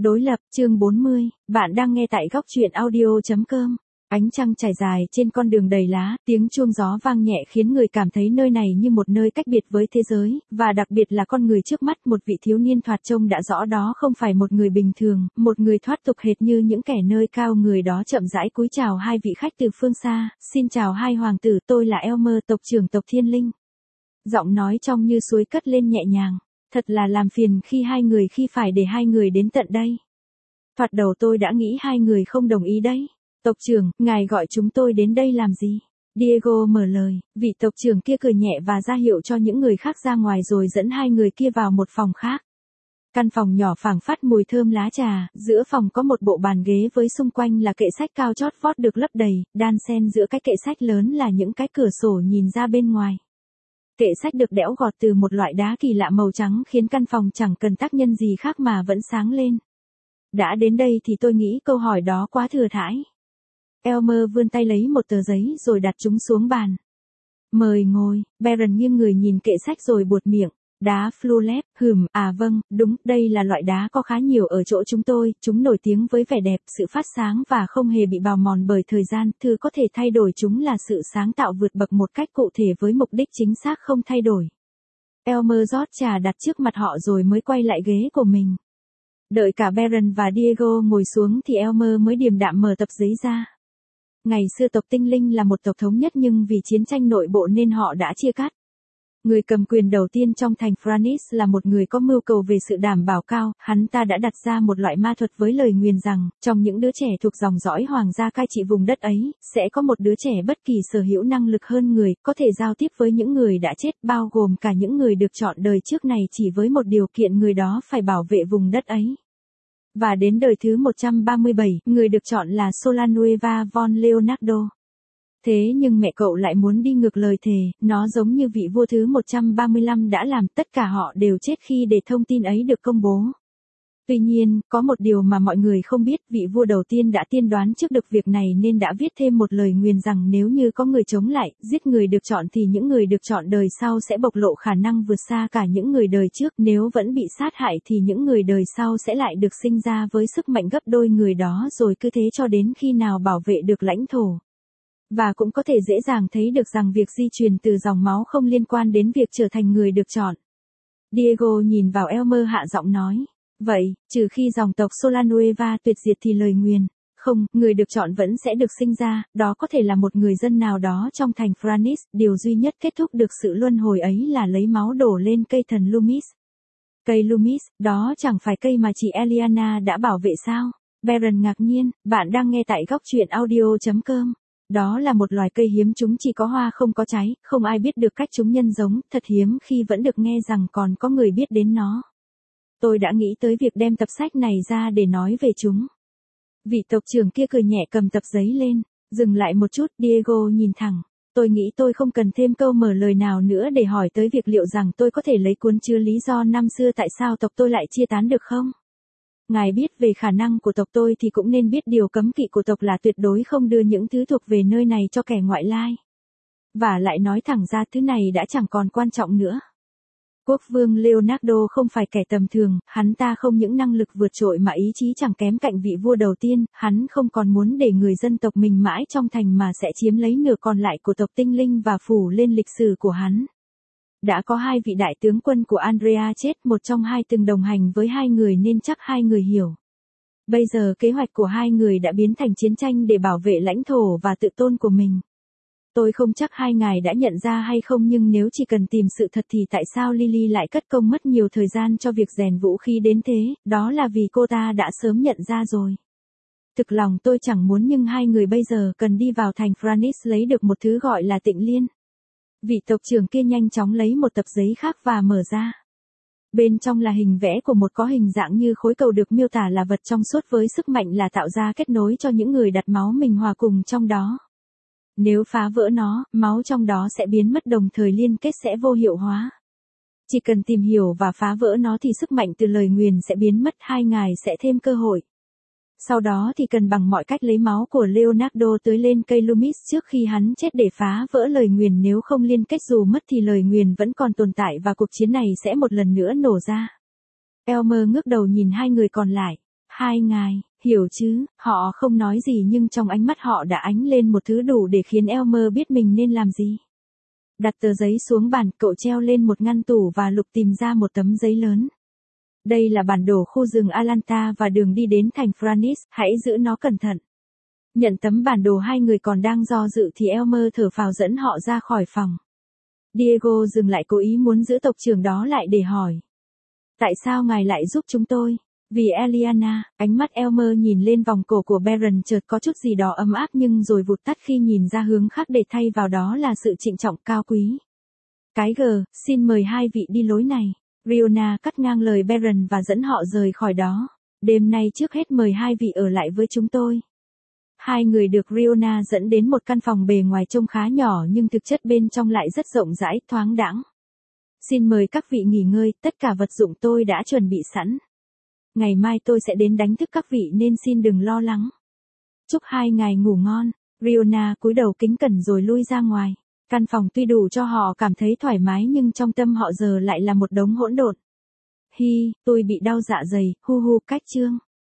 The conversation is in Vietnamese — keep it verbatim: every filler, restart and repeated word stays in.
Đối lập, chương bốn mươi, bạn đang nghe tại góc truyện audio chấm com. Ánh trăng trải dài trên con đường đầy lá, tiếng chuông gió vang nhẹ khiến người cảm thấy nơi này như một nơi cách biệt với thế giới, và đặc biệt là con người trước mắt, một vị thiếu niên thoạt trông đã rõ đó không phải một người bình thường, một người thoát tục hệt như những kẻ nơi cao. Người đó chậm rãi cúi chào hai vị khách từ phương xa, xin chào hai hoàng tử, tôi là Elmer, tộc trưởng tộc Thiên Linh. Giọng nói trong như suối cất lên nhẹ nhàng. Thật là làm phiền khi hai người khi phải để hai người đến tận đây. Thoạt đầu tôi đã nghĩ hai người không đồng ý đấy. Tộc trưởng, ngài gọi chúng tôi đến đây làm gì? Diego mở lời, vị tộc trưởng kia cười nhẹ và ra hiệu cho những người khác ra ngoài rồi dẫn hai người kia vào một phòng khác. Căn phòng nhỏ phảng phất mùi thơm lá trà, giữa phòng có một bộ bàn ghế với xung quanh là kệ sách cao chót vót được lấp đầy, đan xen giữa cái kệ sách lớn là những cái cửa sổ nhìn ra bên ngoài. Kệ sách được đẽo gọt từ một loại đá kỳ lạ màu trắng khiến căn phòng chẳng cần tác nhân gì khác mà vẫn sáng lên. Đã đến đây thì tôi nghĩ câu hỏi đó quá thừa thãi. Elmer vươn tay lấy một tờ giấy rồi đặt chúng xuống bàn. Mời ngồi, Baron nghiêng người nhìn kệ sách rồi buột miệng. Đá Flulep, hừm, à vâng, đúng, đây là loại đá có khá nhiều ở chỗ chúng tôi, chúng nổi tiếng với vẻ đẹp, sự phát sáng và không hề bị bào mòn bởi thời gian, thứ có thể thay đổi chúng là sự sáng tạo vượt bậc một cách cụ thể với mục đích chính xác không thay đổi. Elmer rót trà đặt trước mặt họ rồi mới quay lại ghế của mình. Đợi cả Baron và Diego ngồi xuống thì Elmer mới điềm đạm mở tập giấy ra. Ngày xưa tộc Tinh Linh là một tộc thống nhất nhưng vì chiến tranh nội bộ nên họ đã chia cắt. Người cầm quyền đầu tiên trong thành Franis là một người có mưu cầu về sự đảm bảo cao, hắn ta đã đặt ra một loại ma thuật với lời nguyền rằng, trong những đứa trẻ thuộc dòng dõi hoàng gia cai trị vùng đất ấy, sẽ có một đứa trẻ bất kỳ sở hữu năng lực hơn người, có thể giao tiếp với những người đã chết, bao gồm cả những người được chọn đời trước này chỉ với một điều kiện người đó phải bảo vệ vùng đất ấy. Và đến đời thứ một trăm ba mươi bảy, người được chọn là Solanueva von Leonardo. Thế nhưng mẹ cậu lại muốn đi ngược lời thề, nó giống như vị vua thứ một trăm ba mươi lăm đã làm, tất cả họ đều chết khi để thông tin ấy được công bố. Tuy nhiên, có một điều mà mọi người không biết, vị vua đầu tiên đã tiên đoán trước được việc này nên đã viết thêm một lời nguyền rằng nếu như có người chống lại, giết người được chọn thì những người được chọn đời sau sẽ bộc lộ khả năng vượt xa cả những người đời trước, nếu vẫn bị sát hại thì những người đời sau sẽ lại được sinh ra với sức mạnh gấp đôi người đó rồi cứ thế cho đến khi nào bảo vệ được lãnh thổ. Và cũng có thể dễ dàng thấy được rằng việc di truyền từ dòng máu không liên quan đến việc trở thành người được chọn. Diego nhìn vào Elmer hạ giọng nói. Vậy, trừ khi dòng tộc Solanueva tuyệt diệt thì lời nguyền, không, người được chọn vẫn sẽ được sinh ra, đó có thể là một người dân nào đó trong thành Franis, điều duy nhất kết thúc được sự luân hồi ấy là lấy máu đổ lên cây thần Loomis. Cây Loomis, đó chẳng phải cây mà chị Eliana đã bảo vệ sao? Baron ngạc nhiên, bạn đang nghe tại góc truyện audio chấm com. Đó là một loài cây hiếm, chúng chỉ có hoa không có trái, không ai biết được cách chúng nhân giống, thật hiếm khi vẫn được nghe rằng còn có người biết đến nó. Tôi đã nghĩ tới việc đem tập sách này ra để nói về chúng. Vị tộc trưởng kia cười nhẹ cầm tập giấy lên, dừng lại một chút, Diego nhìn thẳng. Tôi nghĩ tôi không cần thêm câu mở lời nào nữa để hỏi tới việc liệu rằng tôi có thể lấy cuốn chứa lý do năm xưa tại sao tộc tôi lại chia tán được không? Ngài biết về khả năng của tộc tôi thì cũng nên biết điều cấm kỵ của tộc là tuyệt đối không đưa những thứ thuộc về nơi này cho kẻ ngoại lai. Và lại nói thẳng ra thứ này đã chẳng còn quan trọng nữa. Quốc vương Leonardo không phải kẻ tầm thường, hắn ta không những năng lực vượt trội mà ý chí chẳng kém cạnh vị vua đầu tiên, hắn không còn muốn để người dân tộc mình mãi trong thành mà sẽ chiếm lấy nửa còn lại của tộc Tinh Linh và phủ lên lịch sử của hắn. Đã có hai vị đại tướng quân của Andrea chết, một trong hai từng đồng hành với hai người nên chắc hai người hiểu. Bây giờ kế hoạch của hai người đã biến thành chiến tranh để bảo vệ lãnh thổ và tự tôn của mình. Tôi không chắc hai ngài đã nhận ra hay không nhưng nếu chỉ cần tìm sự thật thì tại sao Lily lại cất công mất nhiều thời gian cho việc rèn vũ khí đến thế, đó là vì cô ta đã sớm nhận ra rồi. Thực lòng tôi chẳng muốn nhưng hai người bây giờ cần đi vào thành Franis lấy được một thứ gọi là Tịnh Liên. Vị tộc trưởng kia nhanh chóng lấy một tập giấy khác và mở ra. Bên trong là hình vẽ của một có hình dạng như khối cầu được miêu tả là vật trong suốt với sức mạnh là tạo ra kết nối cho những người đặt máu mình hòa cùng trong đó. Nếu phá vỡ nó, máu trong đó sẽ biến mất đồng thời liên kết sẽ vô hiệu hóa. Chỉ cần tìm hiểu và phá vỡ nó thì sức mạnh từ lời nguyền sẽ biến mất, hai ngài sẽ thêm cơ hội. Sau đó thì cần bằng mọi cách lấy máu của Leonardo tưới lên cây Loomis trước khi hắn chết để phá vỡ lời nguyền, nếu không liên kết dù mất thì lời nguyền vẫn còn tồn tại và cuộc chiến này sẽ một lần nữa nổ ra. Elmer ngước đầu nhìn hai người còn lại. Hai ngài, hiểu chứ, họ không nói gì nhưng trong ánh mắt họ đã ánh lên một thứ đủ để khiến Elmer biết mình nên làm gì. Đặt tờ giấy xuống bàn, cậu treo lên một ngăn tủ và lục tìm ra một tấm giấy lớn. Đây là bản đồ khu rừng Atlanta và đường đi đến thành Phoenix, hãy giữ nó cẩn thận. Nhận tấm bản đồ, hai người còn đang do dự thì Elmer thở phào dẫn họ ra khỏi phòng. Diego dừng lại, cố ý muốn giữ tộc trưởng đó lại để hỏi. Tại sao ngài lại giúp chúng tôi? Vì Eliana. Ánh mắt Elmer nhìn lên vòng cổ của Baron chợt có chút gì đó ấm áp nhưng rồi vụt tắt khi nhìn ra hướng khác để thay vào đó là sự trịnh trọng cao quý. Cái g, xin mời hai vị đi lối này. Riona cắt ngang lời Baron và dẫn họ rời khỏi đó. Đêm nay trước hết mời hai vị ở lại với chúng tôi. Hai người được Riona dẫn đến một căn phòng bề ngoài trông khá nhỏ nhưng thực chất bên trong lại rất rộng rãi, thoáng đãng. Xin mời các vị nghỉ ngơi, tất cả vật dụng tôi đã chuẩn bị sẵn. Ngày mai tôi sẽ đến đánh thức các vị nên xin đừng lo lắng. Chúc hai ngài ngủ ngon. Riona cúi đầu kính cẩn rồi lui ra ngoài. Căn phòng tuy đủ cho họ cảm thấy thoải mái nhưng trong tâm họ giờ lại là một đống hỗn độn. Hi, tôi bị đau dạ dày, hu hu, cách chương.